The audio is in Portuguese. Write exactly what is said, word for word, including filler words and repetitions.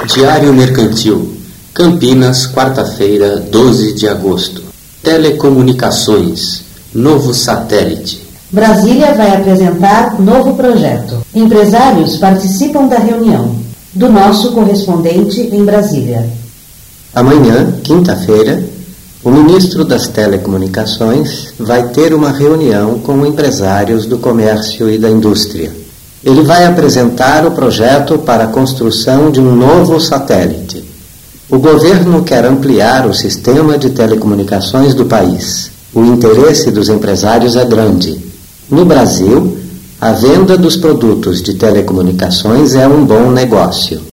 Diário Mercantil, Campinas, quarta-feira, doze de agosto. Telecomunicações, novo satélite. Brasília vai apresentar novo projeto. Empresários participam da reunião. Do nosso correspondente em Brasília. Amanhã, quinta-feira, o ministro das Telecomunicações vai ter uma reunião com empresários do comércio e da indústria. Ele vai apresentar o projeto para a construção de um novo satélite. O governo quer ampliar o sistema de telecomunicações do país. O interesse dos empresários é grande. No Brasil, a venda dos produtos de telecomunicações é um bom negócio.